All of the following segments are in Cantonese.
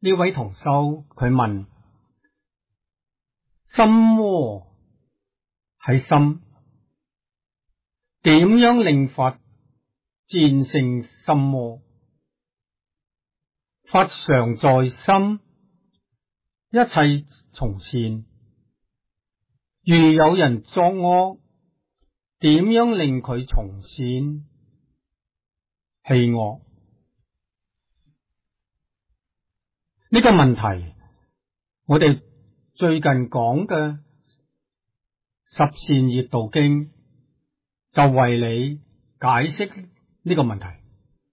呢位同修佢問：心魔喺心，點樣令佛戰勝心魔？佛常在心，一切從善。如有人作惡，點樣令佢從善棄惡？呢個問題，我哋最近講嘅十善業道經就為你解釋呢個問題。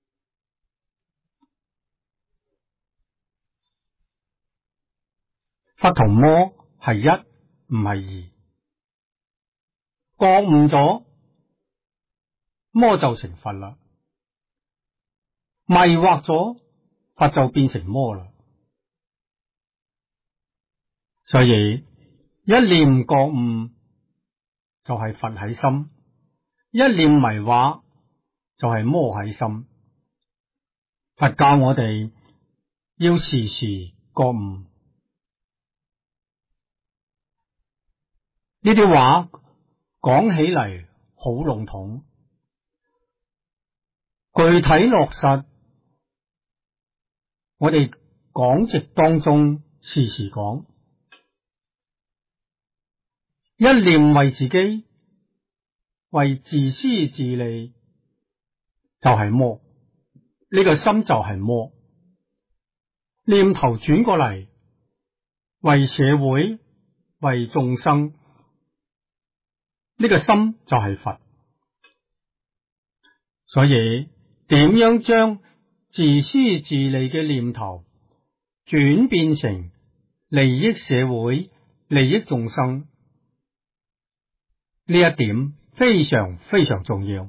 佛同魔係一，唔係二。覺悟咗，魔就成佛啦；迷惑咗，佛就變成魔啦。所以一念覺悟就係佛喺心，一念迷惑就係魔喺心。佛教我哋要時時覺悟。呢啲話講起嚟好籠統，具體落實，我哋講直當中時時講。一念為自己，為自私自利，就係魔。呢個心就係魔。念頭轉過嚟，為社會，為眾生，呢個心就係佛。所以點樣將自私自利嘅念頭轉變成利益社會、利益眾生，呢一點非常非常重要。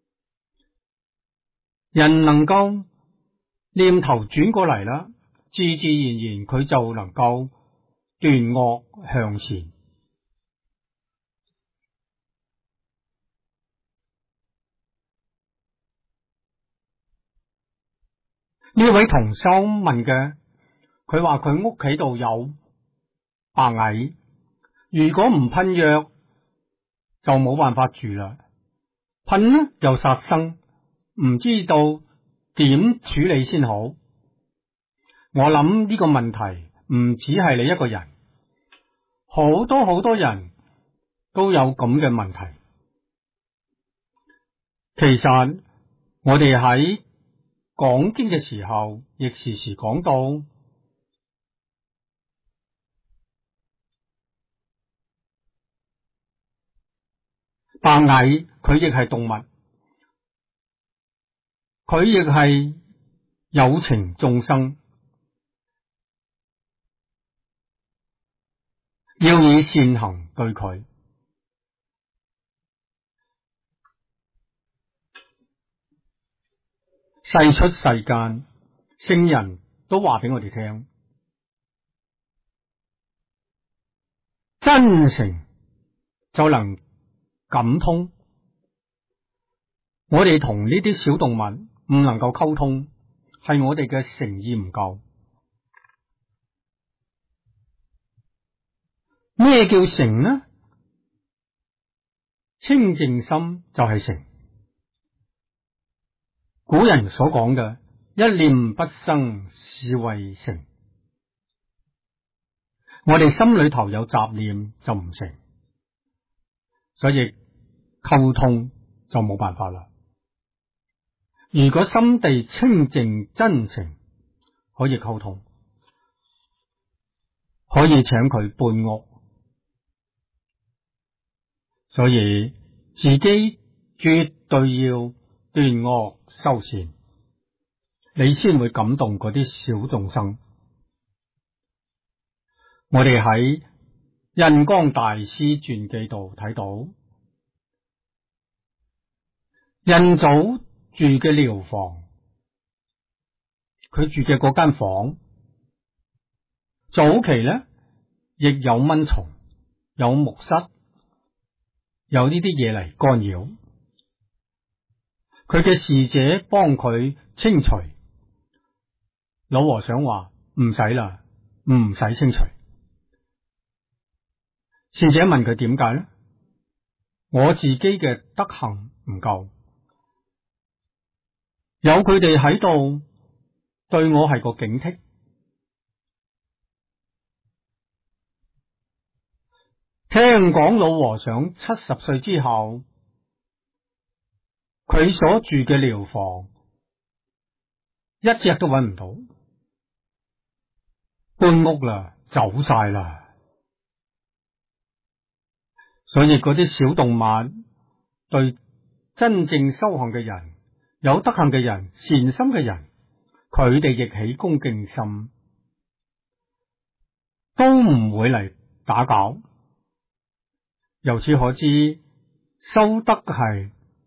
人能夠念頭轉過嚟啦，自自然然佢就能夠斷惡向善。呢位同修問嘅，佢話佢屋企度有白蟻，如果唔噴藥就冇辦法住啦。噴呢又殺生，唔知道點處理先好。我諗呢個問題唔止係你一個人，好多人都有咁嘅問題。其實我哋喺講經嘅時候，亦時時講到白蟻，佢亦係動物，佢亦係有情眾生，要以善行對佢。世出世間，聖人都話俾我哋聽，真誠就能感通。我哋同呢啲小動物唔能夠溝通，係我哋嘅誠意唔夠。咩叫誠呢？清淨心就係誠。古人所講嘅一念不生，是為誠。我哋心裏頭有雜念就唔誠，所以溝通就冇辦法啦。如果心地清淨真誠，可以溝通，可以請佢搬屋。所以自己絕對要斷惡修善，你先會感動嗰啲小眾生。我哋喺印光大師傳記度睇到，印祖住嘅寮房，佢住嘅嗰間房，早期呢亦有蚊蟲，有木虱，有呢啲嘢嚟干擾。佢嘅侍者幫佢清除。老和尚話： 唔使啦，唔使清除。善者問佢點解呢？我自己嘅德行唔夠，有佢哋喺度對我係個警惕。聽講老和尚70歲之後，佢所住嘅寮房一隻都揾唔到，搬屋啦，走晒啦。所以嗰啲小動物對真正修行嘅人、有德行嘅人、善心嘅人，佢哋亦起恭敬心，都唔會嚟打攪。由此可知，修德係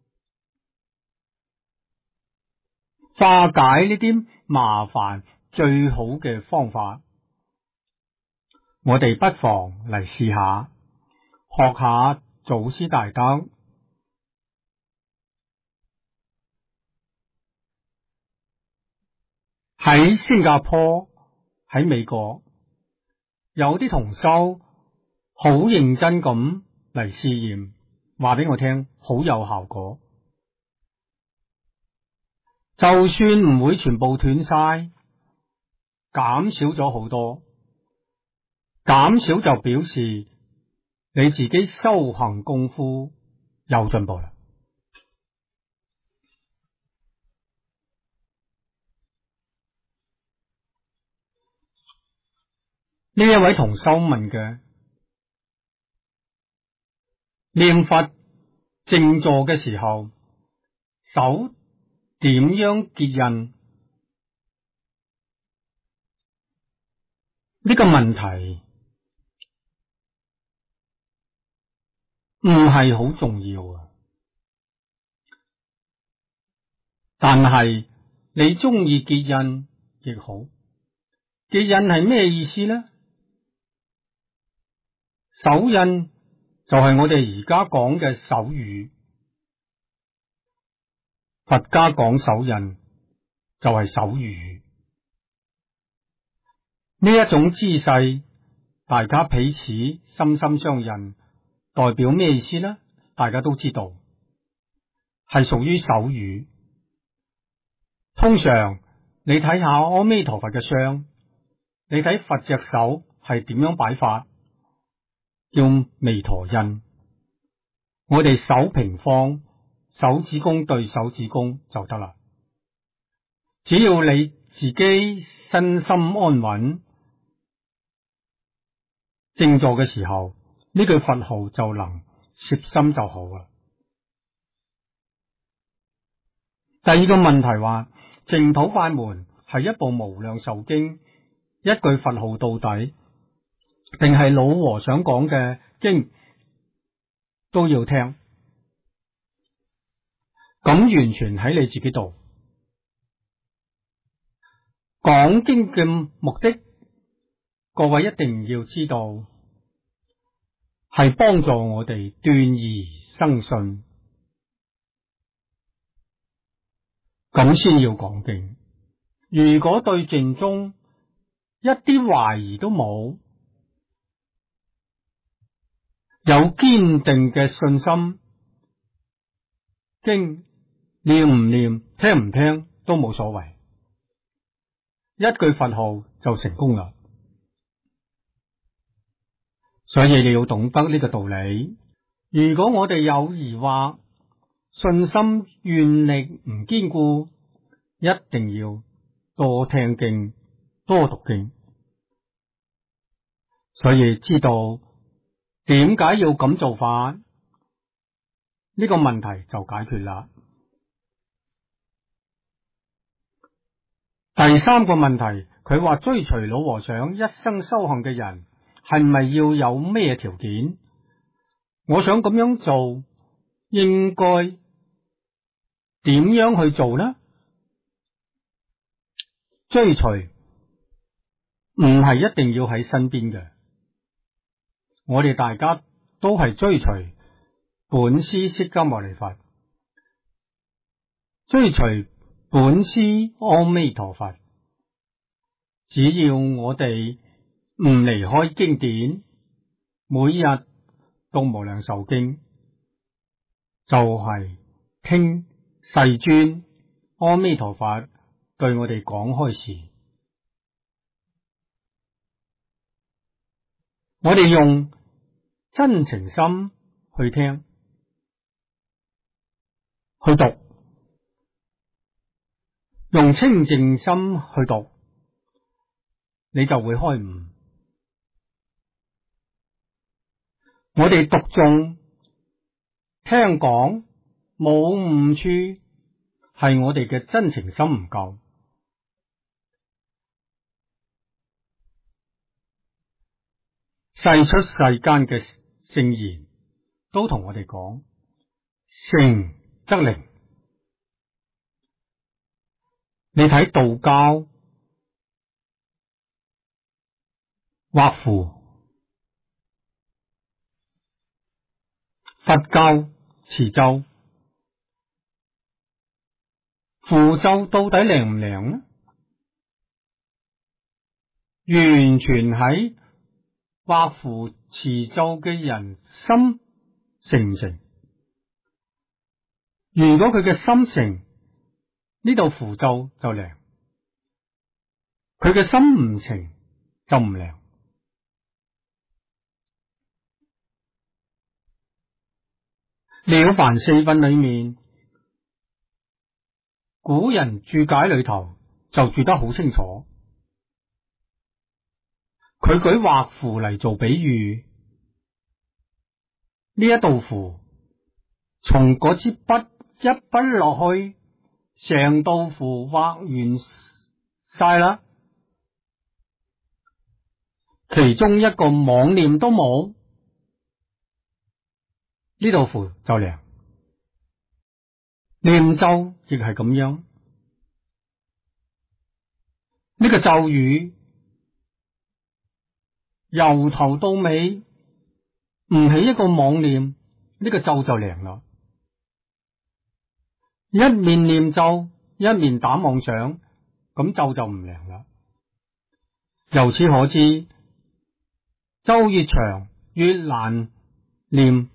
化解呢啲麻煩最好嘅方法。我哋不妨嚟試下，學下祖師大德。喺新加坡、喺美國，有啲同修好認真咁嚟試驗，話俾我聽，好有效果。就算唔會全部斷晒，減少咗好多，減少就表示你自己修行功夫有進步啦。呢一位同修問嘅，念佛靜坐嘅時候，手點樣結印？呢個問題唔係好重要啊，但係你中意結印亦好。結印係咩意思呢？手印就係我哋而家講嘅手語，佛家講手印就係手語。呢一種姿勢，大家彼此心心相印，代表咩意思呢？大家都知道，係屬於手語。通常你睇下阿彌陀佛嘅相，你睇佛隻手係點樣擺法，叫彌陀印。我哋手平方，手指公對手指公就得啦。只要你自己身心安穩，靜坐嘅時候，呢句佛號就能攝心就好啦。第二個問題話，淨土法門係一部無量壽經，一句佛號到底，定係老和尚講嘅經都要聽？咁完全喺你自己度。講經嘅目的，各位一定要知道，係幫助我哋斷疑生信，咁先要講經。如果對淨宗一啲懷疑都冇，有堅定嘅信心，經念唔念、聽唔聽都冇所謂，一句佛號就成功啦。所以你要懂得呢個道理。如果我哋有疑惑、信心願力唔堅固，一定要多聽經、多讀經。所以知道點解要咁做法，呢個問題就解決啦。第三個問題，佢話追隨老和尚一生修行嘅人，係咪要有咩條件？我想咁樣做，應該點樣去做呢？追隨唔係一定要喺身邊嘅，我哋大家都係追隨本師釋迦牟尼佛，追隨本師阿彌陀佛。 只要我哋唔離開經典，每日讀無量壽經，就係聽世尊阿彌陀佛對我哋講開示。我哋用真誠心去聽去讀，用清淨心去讀，你就會開悟。我哋讀誦聽講冇誤處，係我哋嘅真誠心唔夠。世出世間嘅聖言都同我哋講，誠則靈。你睇道教畫符，佛教持咒，符咒到底靈唔靈呢？完全喺畫符持咒嘅人心誠唔誠。如果佢嘅心誠，呢度符咒就靈；佢嘅心唔誠就唔靈。了凡四訓裏面，古人注解裏頭就注得好清楚。佢舉畫符嚟做比喻，呢一道符從嗰支筆一筆落去，成道符畫完晒啦，其中一個妄念都冇，呢道符就靈。念咒亦係咁樣，呢個咒語由頭到尾唔起一個妄念，呢個咒就靈啦。一面念咒，一面打妄想，咁咒就唔靈啦。由此可知，咒越長越難念。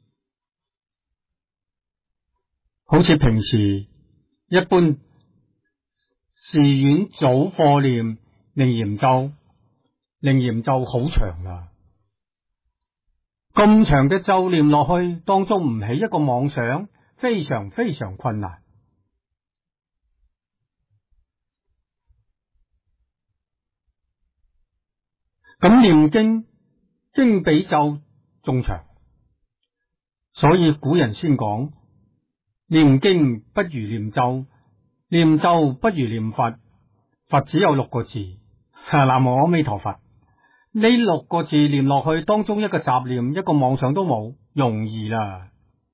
好似平時一般寺院早課念楞嚴咒，楞嚴咒好長啦，咁長嘅咒念落去，當中唔起一個妄想，非常非常困難。咁念經，經比咒仲長，所以古人先講，念經不如念咒，念咒不如念佛。佛只有6個字，南無阿彌陀佛。呢6個字念落去，當中一個雜念，一個妄想都冇，容易啦。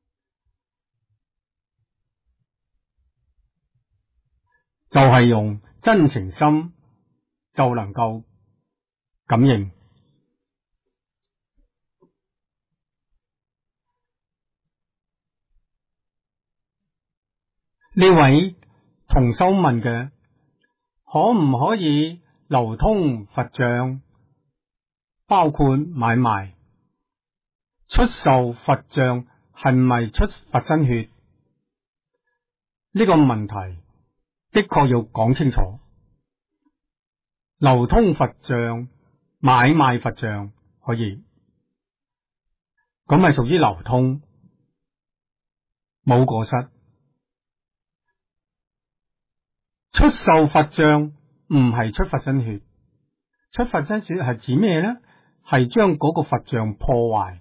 就係用真誠心就能夠感應。呢位同修問嘅，可唔可以流通佛像，包括買賣出售佛像，係咪出佛身血？呢個問題的確要講清楚。流通佛像、買賣佛像可以，咁係屬於流通，冇過失。出售佛像唔係出佛身血，出佛身血係指咩呢？係將嗰個佛像破壞，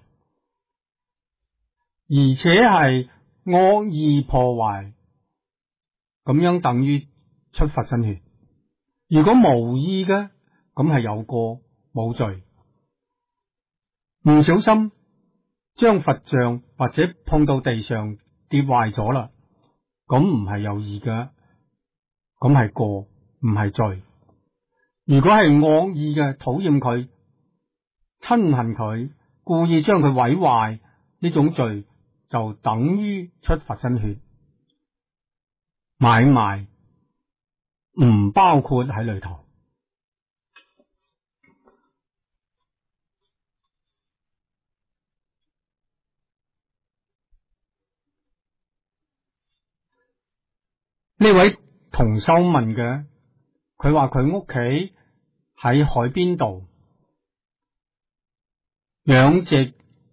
而且係惡意破壞，咁樣等於出佛身血。如果無意嘅，咁係有過冇罪。唔小心將佛像或者碰到地上跌壞咗啦，咁唔係有意嘅，咁係過，唔係罪。如果係惡意嘅，討厭佢、親恨佢，故意將佢毀壞，呢種罪就等於出佛身血。買賣唔包括喺裏頭。 呢位同修問嘅，佢話佢屋企喺海邊度養殖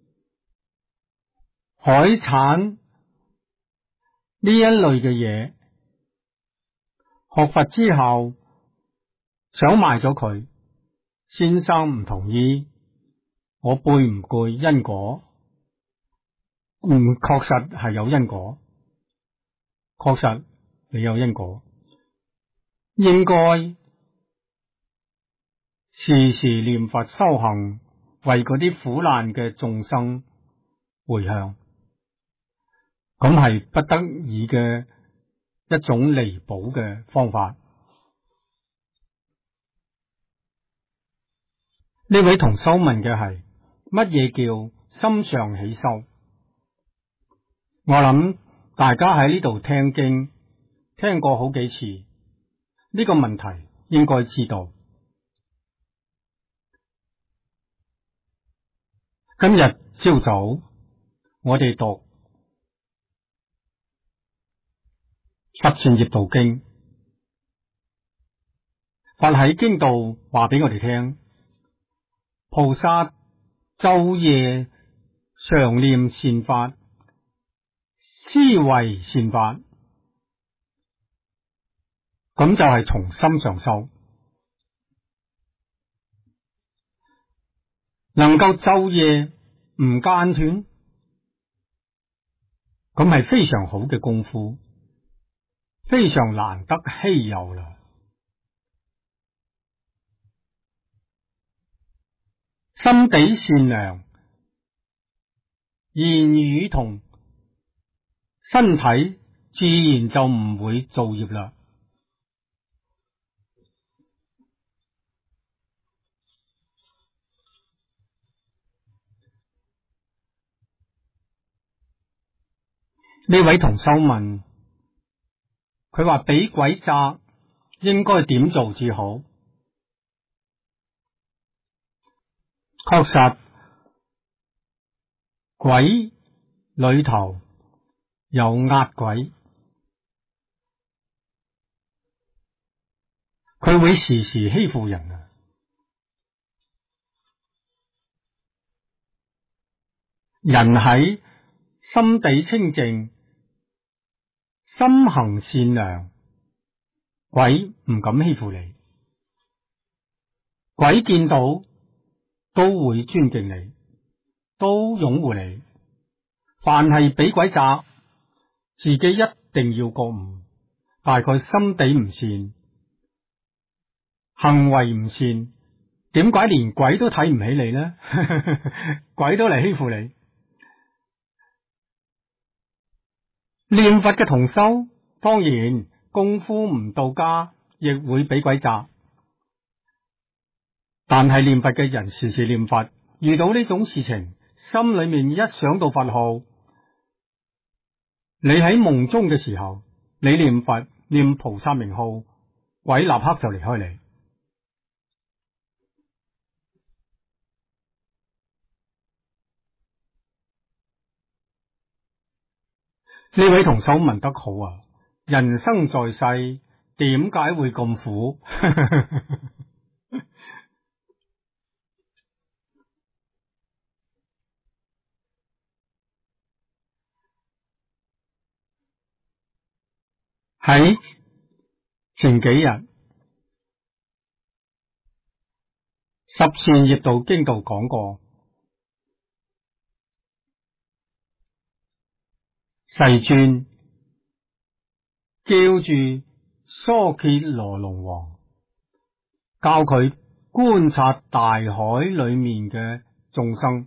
海產呢一類嘅嘢，學佛之後想賣咗佢，先生唔同意，我背唔背因果？確實係有因果，確實你有因果，應該時時念佛修行，為嗰啲苦難嘅眾生回向，咁係不得已嘅一種彌補嘅方法。呢位同修問嘅係乜嘢叫心上起修？我諗大家喺呢度聽經聽過好幾次，呢個問題應該知道。今日朝早我哋讀十善業道經，佛喺經度話俾我哋聽，菩薩晝夜常念善法，思維善法，咁就係從心上修，能夠晝夜唔間斷，咁係非常好嘅功夫，非常難得稀有啦。心地善良，言語同身體自然就唔會造業啦。呢位同修問，佢話俾鬼責應該點做至好？確實，鬼裏頭有壓鬼，佢會時時欺負人啊！人喺心地清淨，心行善良，鬼唔敢欺負你，鬼見到都會尊敬你，都擁護你。凡係俾鬼責，自己一定要覺悟，大概心地唔善，行為唔善，點解連鬼都睇唔起你呢？鬼都嚟欺負你。念佛嘅同修，當然功夫唔到家，亦會俾鬼責。但係念佛嘅人時時念佛，遇到呢種事情，心裏面一想到佛號，你喺夢中嘅時候，你念佛念菩薩名號，鬼立刻就離開你。呢位同修問得好啊！人生在世，點解會咁苦？喺前幾日十善業道經度講過，世尊叫住娑竭羅龍王，教佢觀察大海裏面嘅眾生，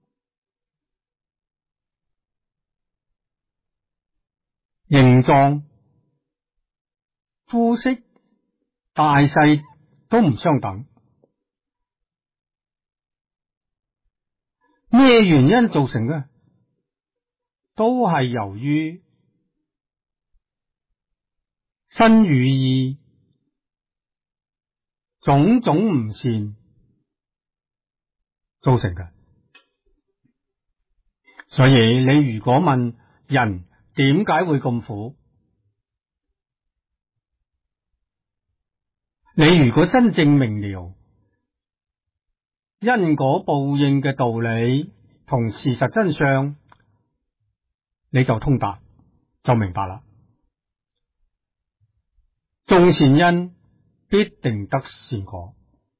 形狀、膚色、大細都唔相等。咩原因造成嘅？都係由於身語意種種唔善造成嘅。所以你如果問人點解會咁苦， 你如果真正明了因果報應嘅道理同事實真相，你就通達，就明白啦。種善因必定得善果，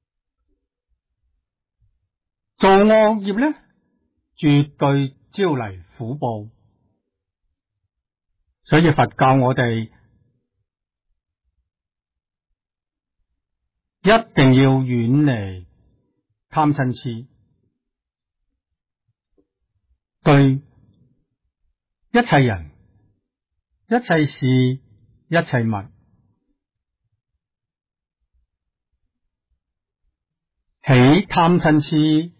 做惡業呢，絕對招嚟苦報。所以佛教我哋一定要遠離貪嗔癡，對一切人、一切事、一切物起貪嗔癡，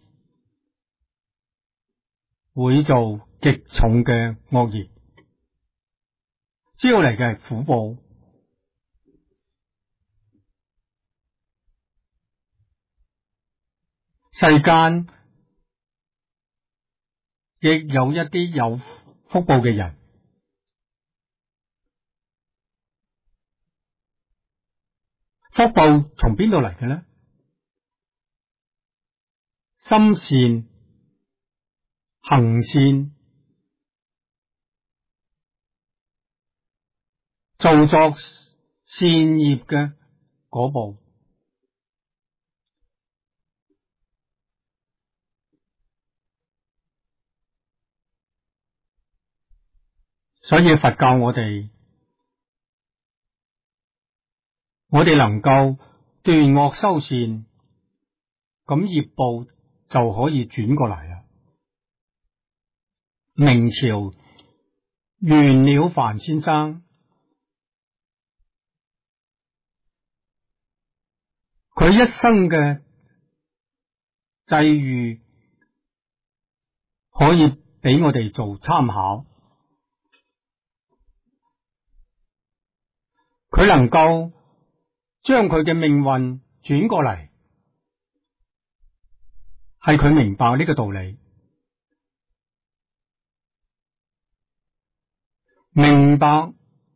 會做極重嘅惡業，招嚟嘅係苦報。世間亦有一啲有福報嘅人，福報從邊度嚟嘅呢？心善、行善、做作善業嘅果報。所以佛教我哋能夠斷惡修善，咁業報就可以轉過嚟啦。明朝袁了凡先生，佢一生嘅際遇可以俾我哋做參考。佢能夠將佢嘅命運轉過嚟，係佢明白呢個道理，明白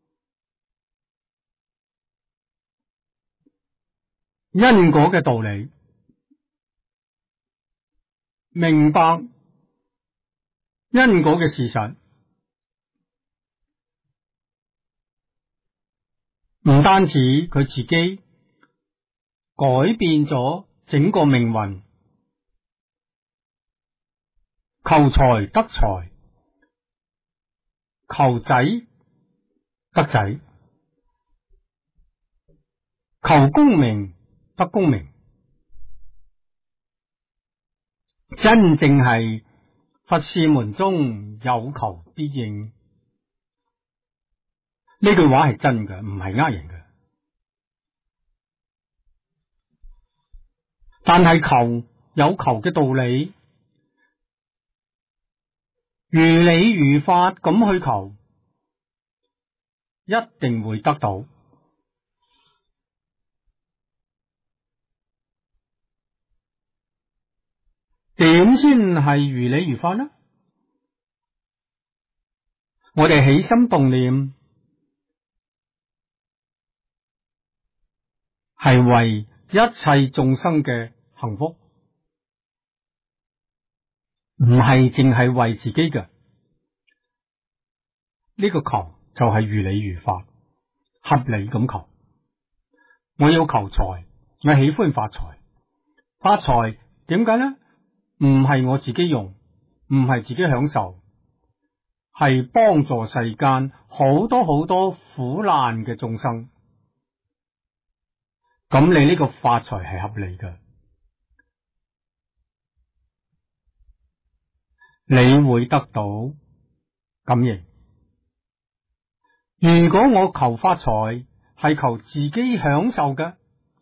因果嘅道理，明白因果嘅事實。唔單止佢自己改變咗整個命運，求財得財，求仔得仔，求功名得功名，真正係佛事門中有求必應。呢句話係真嘅，唔係呃人嘅。但係求有求嘅道理，如理如法咁去求，一定會得到。點先係如理如法呢？我哋起心動念係為一切眾生嘅幸福，唔係淨係為自己嘅。呢個求就係如理如法，合理咁求。我要求財，我喜歡發財。發財點解呢？唔係我自己用，唔係自己享受，係幫助世間好多好多苦難嘅眾生。咁你呢個發財係合理嘅，你會得到感應。如果我求發財係求自己享受嘅，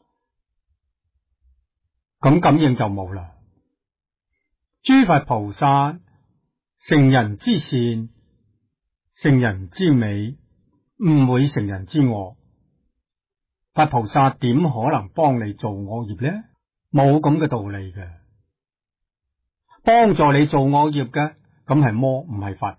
咁感應就冇啦。諸佛菩薩成人之善，成人之美，唔會成人之惡。佛菩薩點可能幫你做惡業呢？冇咁嘅道理嘅。幫助你做惡業嘅，咁係魔，唔係佛。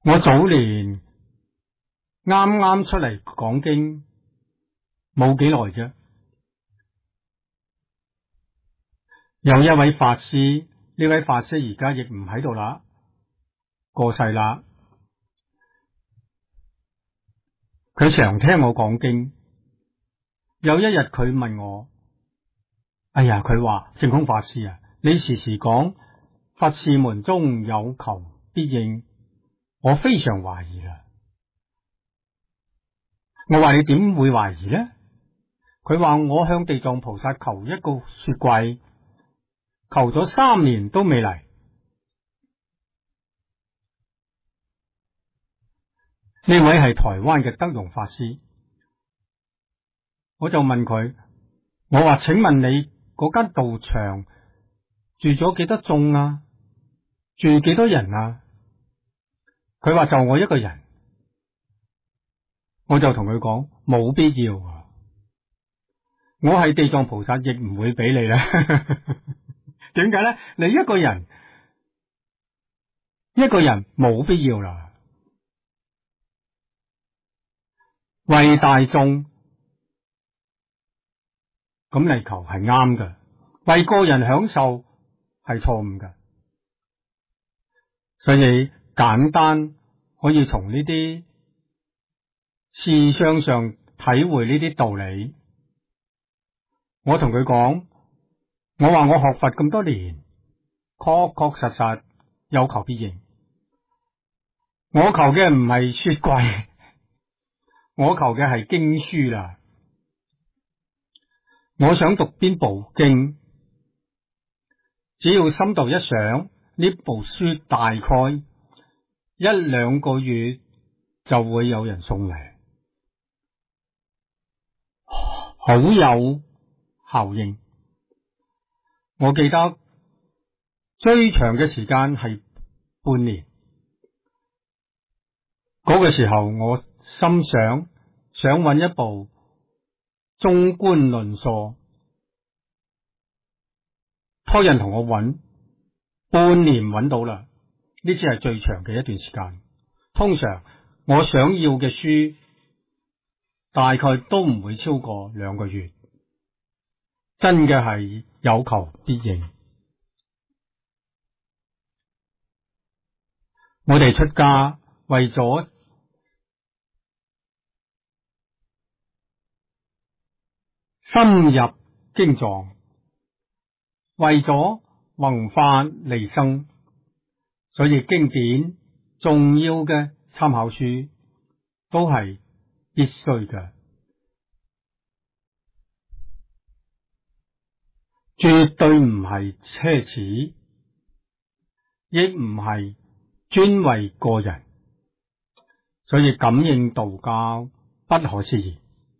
我早年啱啱出嚟講經冇幾耐啫，有一位法師，呢位法師而家亦唔喺度啦，過世啦。佢常聽我講經，有一日佢問我，哎呀，佢話淨空法師啊，你時時講佛事門中有求必應，我非常懷疑啦。我話你點會懷疑呢？佢話我向地藏菩薩求一個雪櫃，求咗3年都未嚟。呢位係台灣嘅德容法師，我就問佢，我話請問你嗰間道場住咗幾多眾啊？住幾多人啊？佢話就我一個人。我就同佢講冇必要啊，我係地藏菩薩亦唔會俾你啦。點解咧？你一個人冇必要啦。為大眾咁嚟求係啱嘅，為個人享受係錯誤嘅。所以簡單可以從呢啲事相上體會呢啲道理。我同佢講，我話我學佛咁多年，確確實實有求必應。我求嘅唔係雪櫃，我求嘅係經書啦。我想讀邊部經，只要心度一想，呢部書大概1-2個月就會有人送嚟，好有效應。我記得最長嘅時間係半年，嗰個時候我心想揾一部中觀論疏，託人同我揾，半年揾到啦。呢次係最長嘅一段時間。通常我想要嘅書大概都唔會超過2個月，真嘅係有求必應。我哋出家為咗深入經藏，為咗弘法利生，所以經典重要嘅參考書都係必須嘅，絕對唔係奢侈，亦唔係專為個人，所以感應道教不可思議。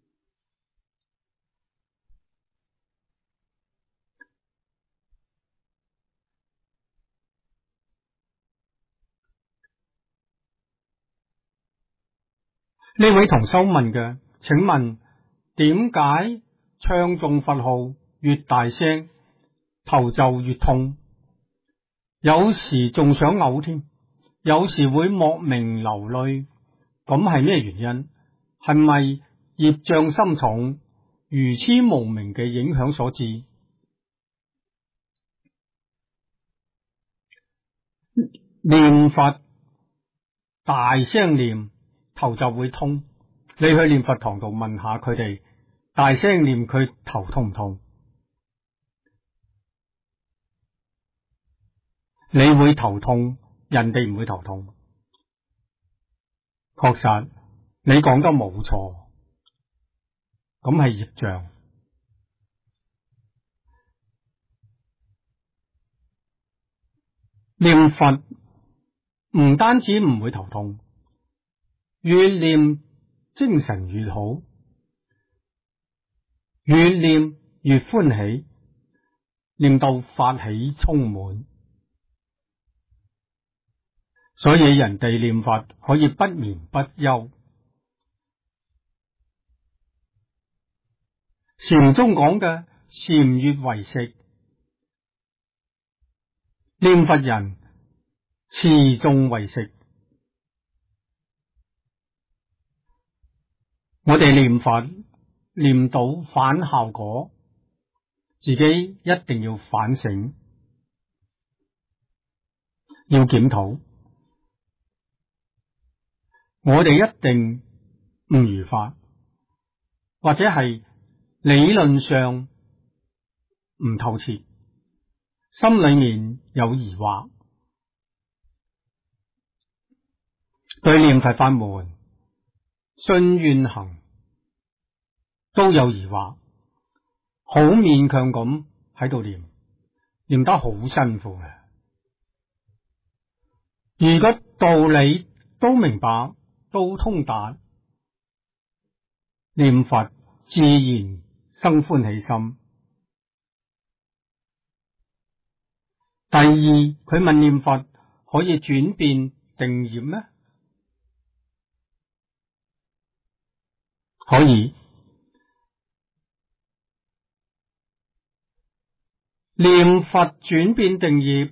呢位同修問嘅，請問點解唱誦佛號越大聲，頭就越痛？有時仲想嘔添，有時會莫名流淚，咁係咩原因？係咪業障深重、愚痴無明嘅影響所致？念佛大聲念，頭就會痛。你去念佛堂度問下佢哋，大聲念佢頭痛唔痛？你會頭痛，人哋唔會頭痛。確實，你講得冇錯，咁係業障。念佛唔單止唔會頭痛，越念精神越好，越念越歡喜，念到法喜充滿。所以人哋念佛可以不眠不休。禪中講嘅禪悦為食，念佛人持誦為食， 我哋念佛念到反效果，自己一定要反省，要檢討。我哋一定唔如法，或者係理論上唔透徹，心裏面有疑惑，對念佛法門信願行都有疑惑，好勉強咁喺度念得好辛苦嘅。如果道理都明白，都通達，念佛自然生歡喜心。第二，佢問念佛可以轉變定業咩？可以。念佛轉變定業，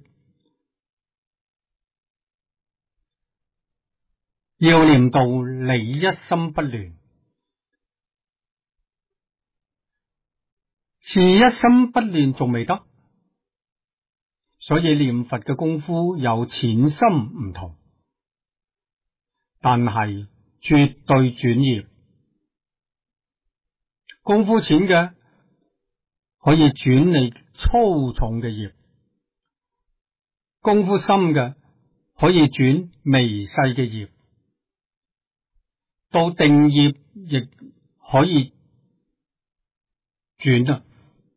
要念到你一心不亂。是一心不亂仲未得，所以念佛嘅功夫有淺深唔同，但係絕對轉業。功夫淺嘅可以轉你粗重嘅業，功夫深嘅可以轉微細嘅業，到定業亦可以轉啊。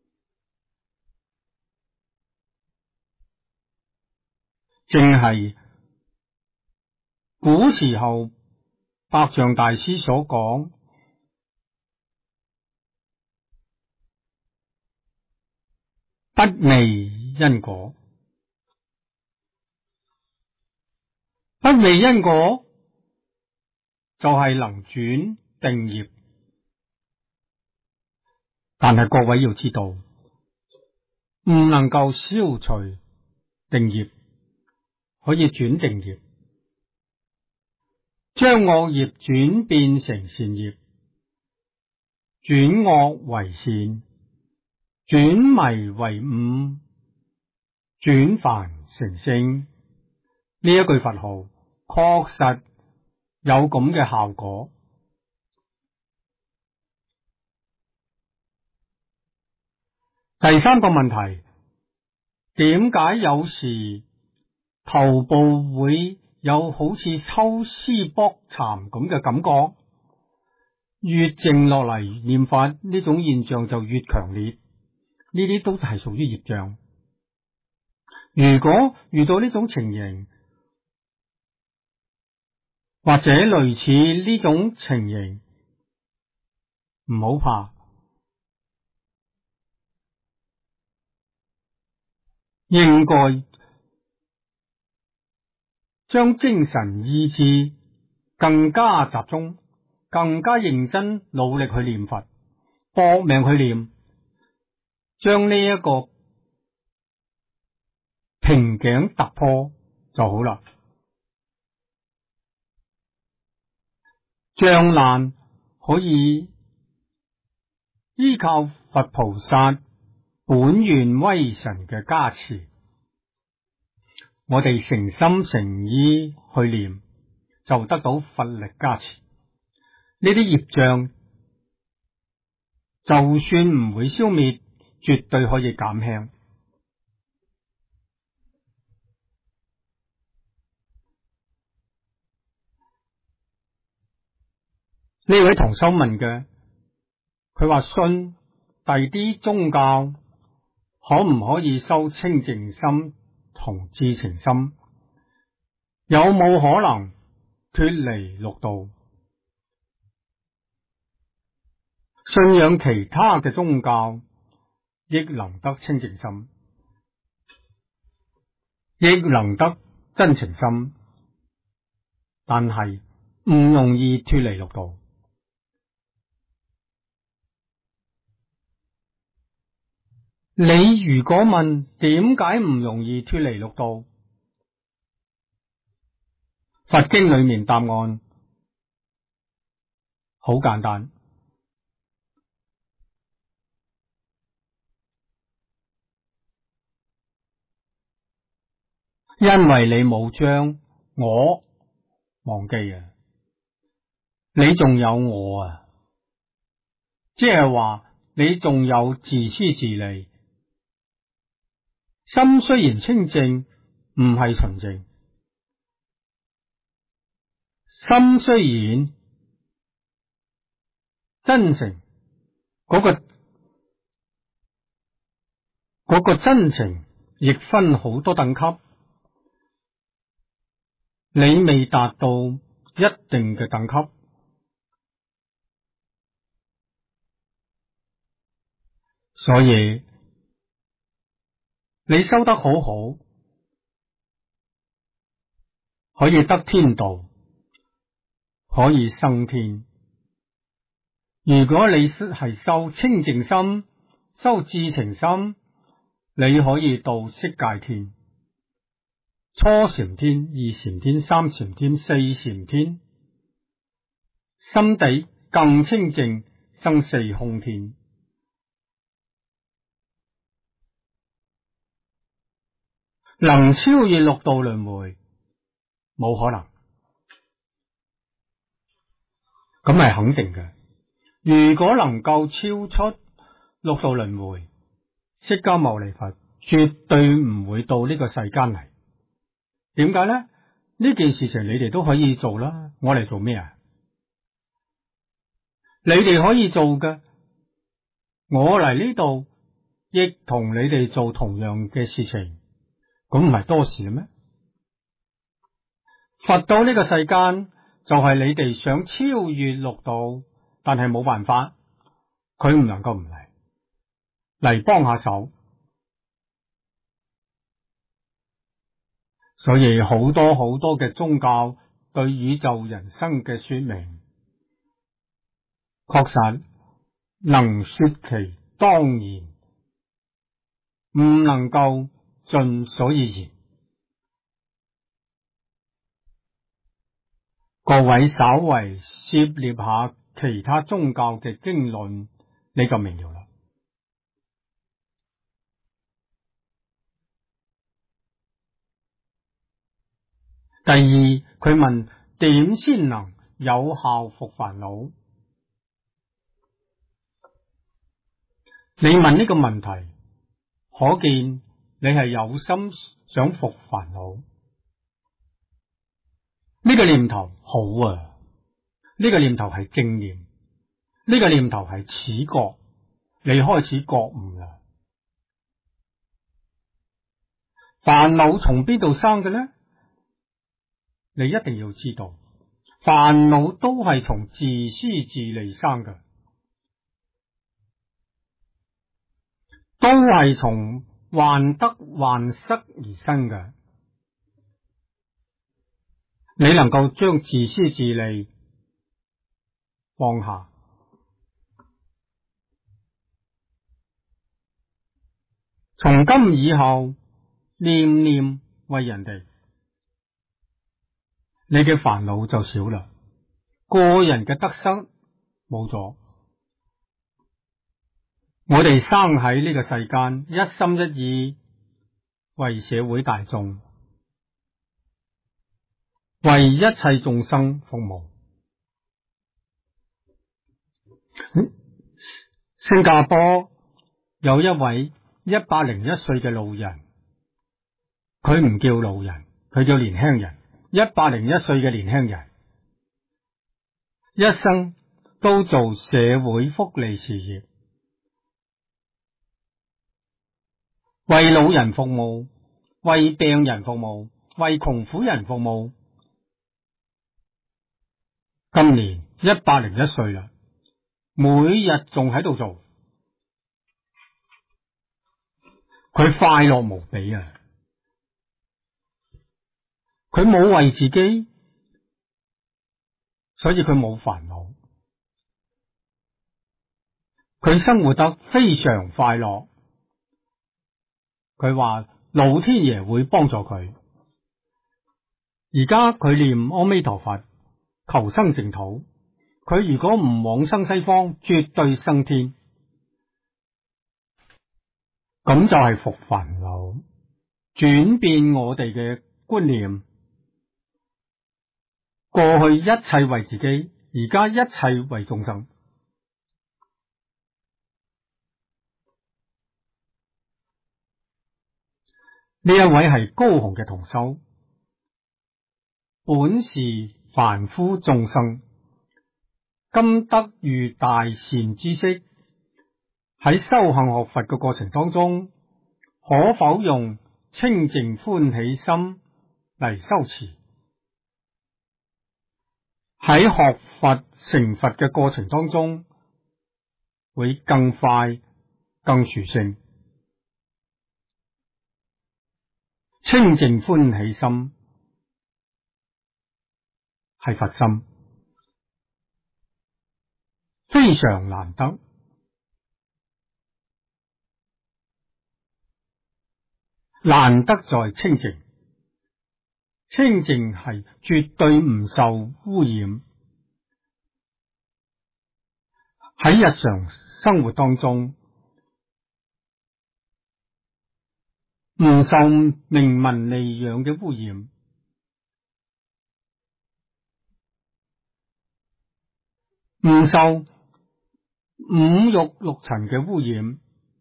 正係古時候百丈大師所講，不昧因果。不昧因果就係能轉定業，但係各位要知道，唔能夠消除定業，可以轉定業，將惡業轉變成善業，轉惡為善，轉迷為悟，轉凡成聖。呢一句佛號確實有咁嘅效果。第三個問題，點解有時頭部會有好似抽絲剝蠶咁嘅感覺？越靜落嚟念法，呢種現象就越強烈。呢啲都係屬於業障。如果遇到呢種情形，或者類似呢種情形，唔好怕，應該將精神意志更加集中，更加認真努力去念佛，搏命去念，將呢一個瓶頸突破就好啦。障難可以依靠佛菩薩本願威神嘅加持，我哋誠心誠意去念，就得到佛力加持。呢啲業障就算唔會消滅，絕對可以減輕。呢位同修問嘅，佢話信第啲宗教可唔可以修清淨心同至情心？有冇可能脫離六道？信仰其他嘅宗教亦能得清淨心，亦能得真情心，但係唔容易脫離六道。你如果問點解唔容易脫離六道，佛經裏面答案好簡單，因為你冇將我忘記啊，你仲有我啊，即係話你仲有自私自利，心雖然清淨，唔係純淨，心雖然真誠，嗰個真情亦分好多等級，你未達到一定嘅等級，所以你修得好好，可以得天道，可以生天。如果你係修清淨心，修至情心，你可以到色界天、初禪天、二禪天、三禪天、四禪天，心地更清淨，生四空天。能超越六道輪迴，冇可能，咁係肯定嘅。如果能夠超出六道輪迴，釋迦牟尼佛絕對唔會到呢個世間嚟。點解呢？呢件事情你哋都可以做啦，我嚟做咩啊？你哋可以做嘅，我嚟呢度亦同你哋做同樣嘅事情，咁唔係多事啦咩？佛到呢個世間就係你哋想超越六道，但係冇辦法，佢唔能夠唔嚟幫下手。所以好多好多嘅宗教對宇宙人生嘅說明，確實能說其當然，唔能夠盡所以然。各位稍為涉獵下其他宗教嘅經論，你就明了啦。第二，佢問點先能有效伏煩惱？你問呢個問題，可見你係有心想伏煩惱。呢個念頭好啊，呢個念頭係正念，呢個念頭係始覺，你開始覺悟啦。煩惱從邊度生嘅呢？你一定要知道，煩惱都係從自私自利生嘅，都係從患得患失而生嘅。你能夠將自私自利放下，從今以後念念為人哋，你嘅煩惱就少啦，個人嘅得失冇咗。我哋生喺呢個世間，一心一意為社會大眾，為一切眾生服務。新加坡有一位101歲嘅老人，佢唔叫老人，佢叫年輕人。101歲嘅年輕人，一生都做社會福利事業，為老人服務，為病人服務，為窮苦人服務。今年101歲啦，每日仲喺度做，佢快樂無比啊！佢冇為自己，所以佢冇煩惱，佢生活得非常快樂。佢話老天爺會幫助佢，而家佢念阿彌陀佛，求生淨土， 佢如果唔往生西方，絕對生天，咁就係復煩惱，轉變我哋嘅觀念。過去一切為自己，而家一切為眾生。呢一位係高雄嘅同修，本是凡夫眾生，今得遇大善知識，喺修行學佛嘅過程當中，可否用清淨歡喜心嚟修持？喺學佛成佛嘅過程當中，會更快更殊勝。清淨歡喜心係佛心，非常難得。難得在清淨，清淨係絕對唔受污染。喺日常生活當中，唔受名聞利養嘅污染，唔受五欲六塵嘅污染，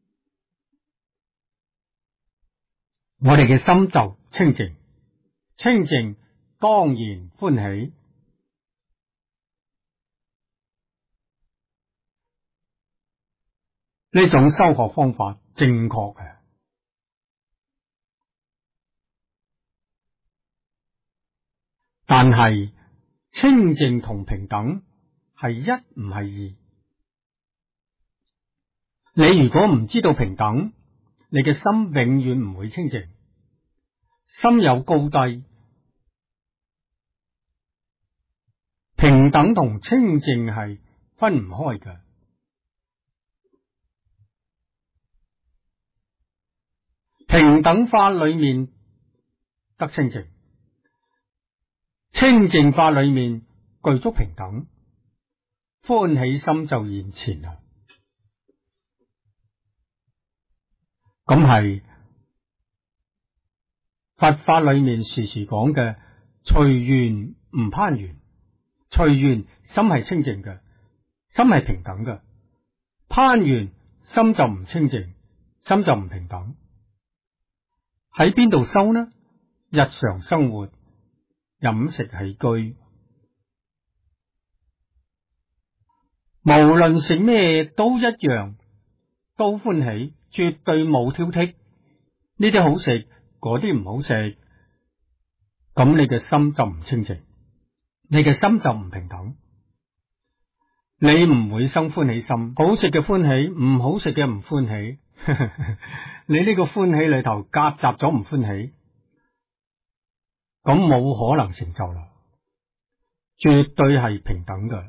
我哋嘅心就清淨。清淨當然歡喜。呢種修學方法正確嘅，但係清淨同平等係一唔係二。你如果唔知道平等，你嘅心永遠唔會清淨。心有高低，平等同清淨係分唔開嘅。平等法裏面得清淨，清淨法裏面具足平等，歡喜心就現前啦。咁係佛法裏面時時講嘅隨緣唔攀緣，隨緣心係清淨嘅，心係平等嘅，攀緣心就唔清淨，心就唔平等。喺邊度修呢？日常生活，飲食起居，無論食咩都一樣，都歡喜，絕對冇挑剔。呢啲好食，嗰啲唔好食，咁你嘅心就唔清淨，你嘅心就唔平等，你唔會生歡喜心。好食嘅歡喜，唔好食嘅唔歡喜。你呢個歡喜裏頭夾雜咗唔歡喜，咁冇可能成就啦。絕對係平等嘅，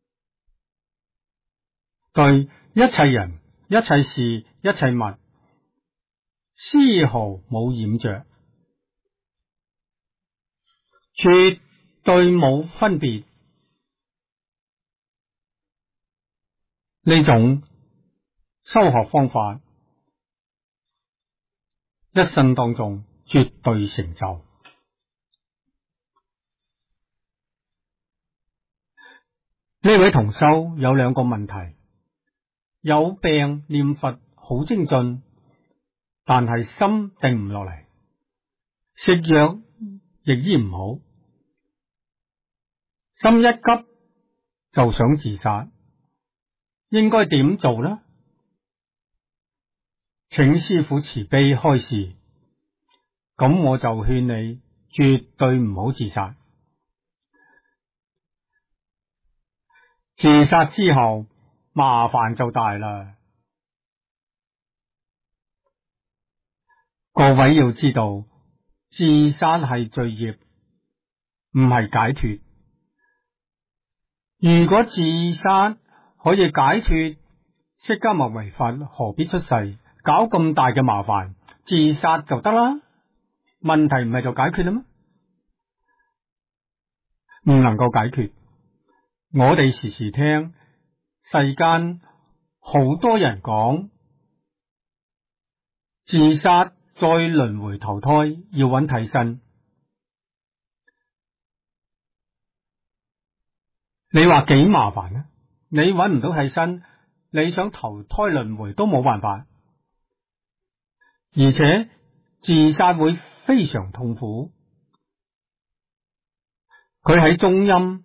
對一切人、一切事、一切物，絲毫冇染着，絕對冇分別。呢種修學方法，一生當中絕對成就。呢位同修有兩個問題：有病念佛好精進，但係心定唔落嚟，食藥亦醫唔好，心一急就想自殺，應該點做呢？請師父慈悲開示。咁我就勸你絕對唔好自殺。自殺之後麻煩就大啦。各位要知道，自殺係罪業，唔係解脫。如果自殺可以解脫，釋迦牟尼佛何必出世，搞咁大嘅麻煩？自殺就得啦，問題唔係就解決啦咩？唔能夠解決。 我哋時時聽世間好多人講自殺再輪迴投胎要揾替身，你話幾麻煩呢？你揾唔到替身，你想投胎輪迴都冇辦法，而且自殺會非常痛苦。佢喺中陰，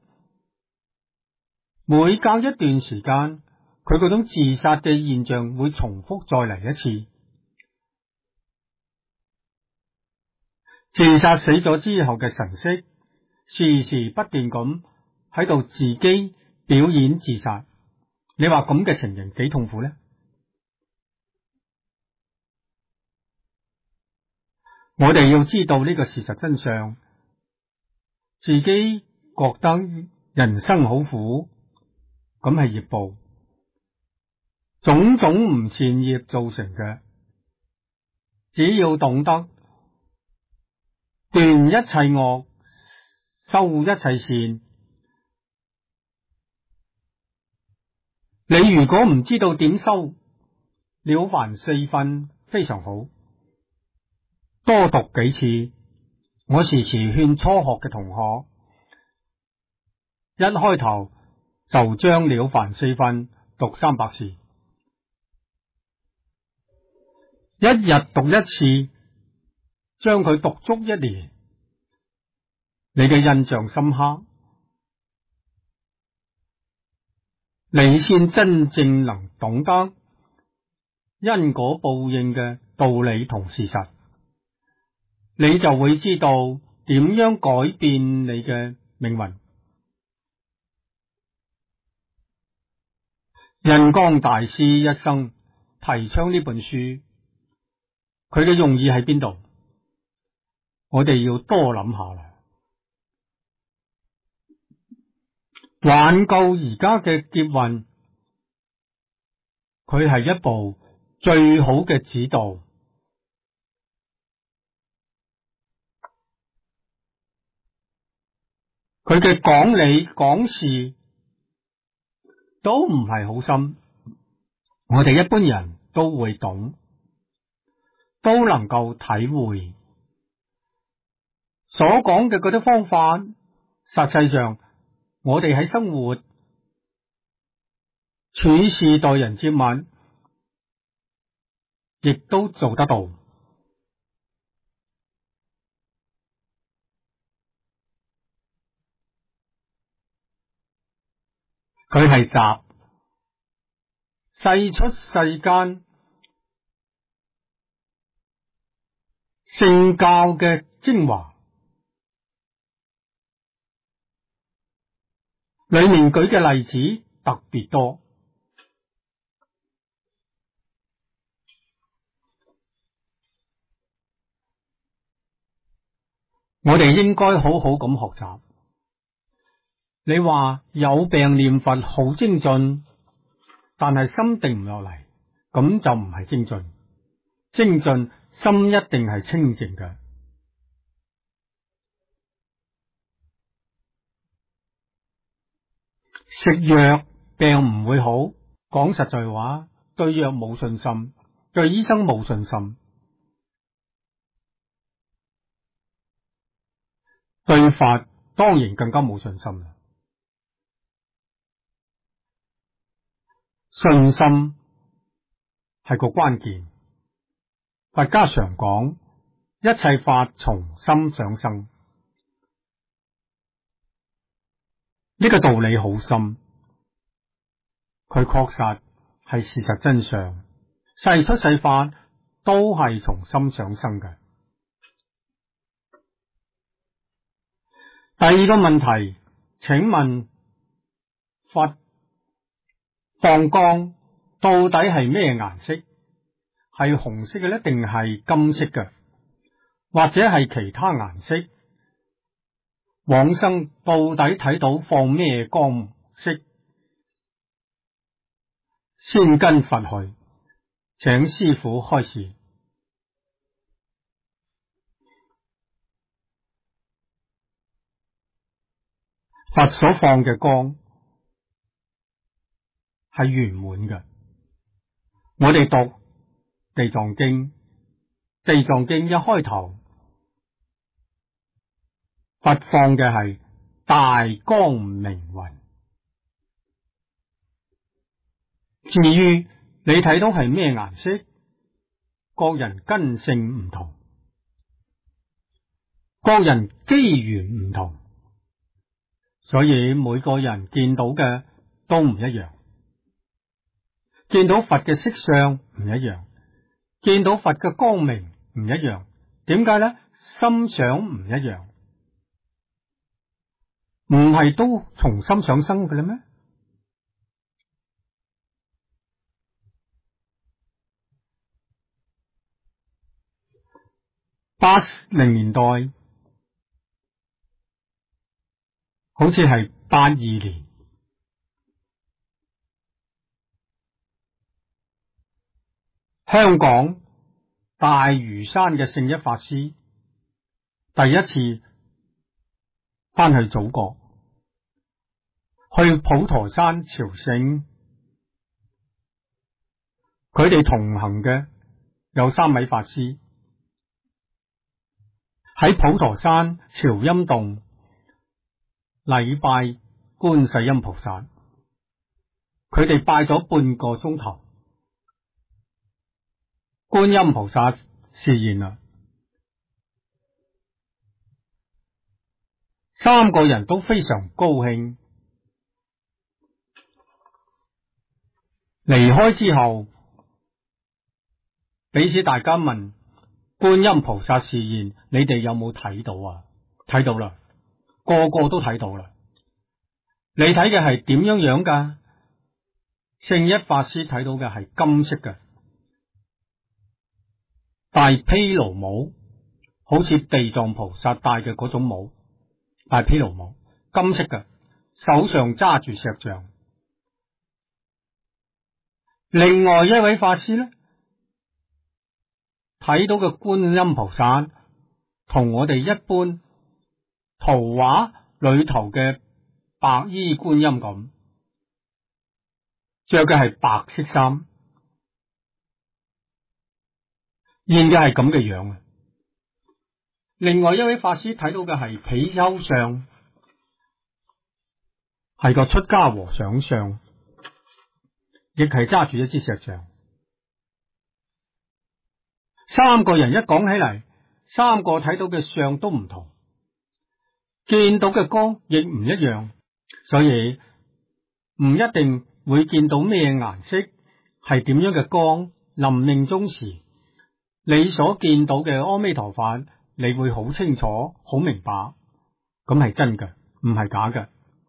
每隔一段時間，佢嗰種自殺嘅現象會重複再嚟一次。自殺死咗之後嘅神識，時時不斷咁喺度自己表演自殺。你話咁嘅情形幾痛苦呢？我哋要知道呢個事實真相，自己覺得人生好苦，咁係業報，種種唔善業造成嘅。只要懂得斷一切惡，修一切善，你如果唔知道點修，了凡四訓非常好，多讀幾次。我時時勸初學嘅同學，一開頭就將了凡四訓讀300次，一日讀一次，將佢讀足1年，你嘅印象深刻，你先真正能懂得因果報應嘅道理同事實，你就會知道點樣改變你嘅命運。印光大師一生提倡呢本書，佢嘅用意喺邊度？我哋要多諗下啦。挽救而家嘅劫運，佢係一部最好嘅指導。佢嘅講理講事都唔係好深，我哋一般人都會懂，都能夠體會。所講嘅嗰啲方法，實際上我哋喺生活處事待人接物，亦都做得到。佢係集世出世間聖教嘅精華，裏面舉嘅例子特別多。我哋應該好好咁學習。你話有病念佛好精進，但係心定唔落嚟，咁就唔係精進。精進心一定係清淨嘅。食藥病唔會好，講實在話，對藥冇信心，對醫生冇信心，對法當然更加冇信心啦。信心係個關鍵。佛家常講，一切法從心想生，呢個道理好深，佢確實係事實真相。世出世法都係從心想生嘅。第二個問題，請問佛放光到底係咩顏色？係紅色嘅呢，定係金色嘅，或者係其他顏色？往生到底睇到放咩光色？先跟佛去，請師父開示。佛所放嘅光係圓滿嘅。我哋讀地藏經，地藏經一開頭，佛放嘅係大光明雲。至於你睇到係咩顏色，各人根性唔同，各人機緣唔同，所以每個人見到嘅都唔一樣。見到佛嘅色相唔一樣，見到佛嘅光明唔一樣。點解呢？心想唔一樣，唔係都從心想生嘅啦咩？80年代好似係82年，香港大嶼山嘅聖一法師第一次翻去祖國，去普陀山朝聖。佢哋同行嘅有3位法師，喺普陀山朝陰洞禮拜觀世音菩薩，佢哋拜咗半個鐘頭，觀音菩薩示現啦。3個人都非常高興。離開之後，彼此大家問觀音菩薩示現，你哋有冇睇到啊？睇到啦，個個都睇到啦。你睇嘅係點樣樣噶？聖一法師睇到嘅係金色嘅，戴披盧帽，好似地藏菩薩戴嘅嗰種帽，戴披盧帽，金色嘅，手上揸住錫杖。另外一位法師呢，睇到嘅觀音菩薩同我哋一般圖畫裏頭嘅白衣觀音咁，着嘅係白色衫，現嘅係咁嘅樣啊。另外一位法師睇到嘅係貔貅相，係個出家和尚相，亦係揸住一支錫杖。3個人一講起嚟，3個睇到嘅相都唔同，見到嘅光亦唔一樣，所以唔一定會見到咩顏色，係點樣嘅光。臨命終時，你所見到嘅阿彌陀佛，你會好清楚、好明白，咁係真嘅，唔係假嘅。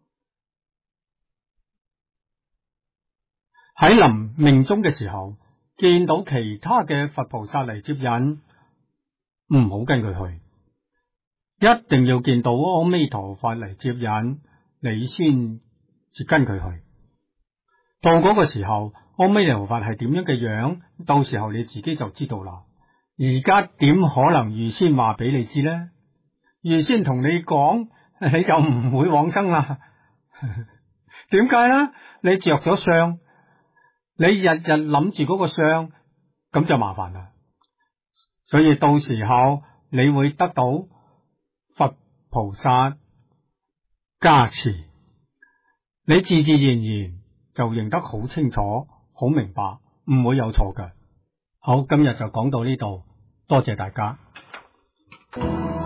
喺臨命終嘅時候，見到其他嘅佛菩薩嚟接引，唔好跟佢去，一定要見到阿彌陀佛嚟接引，你先至跟佢去。到嗰個時候，阿彌陀佛係點樣嘅樣，到時候你自己就知道啦。而家點可能預先話俾你知呢？預先同你講，你就唔會往生啦。點解呢？你着咗相，你日日諗住嗰個相，咁就麻煩啦。所以到時候你會得到佛菩薩加持，你自自然然就認得好清楚、好明白，唔會有錯嘅。好，今日就講到呢度，多謝大家。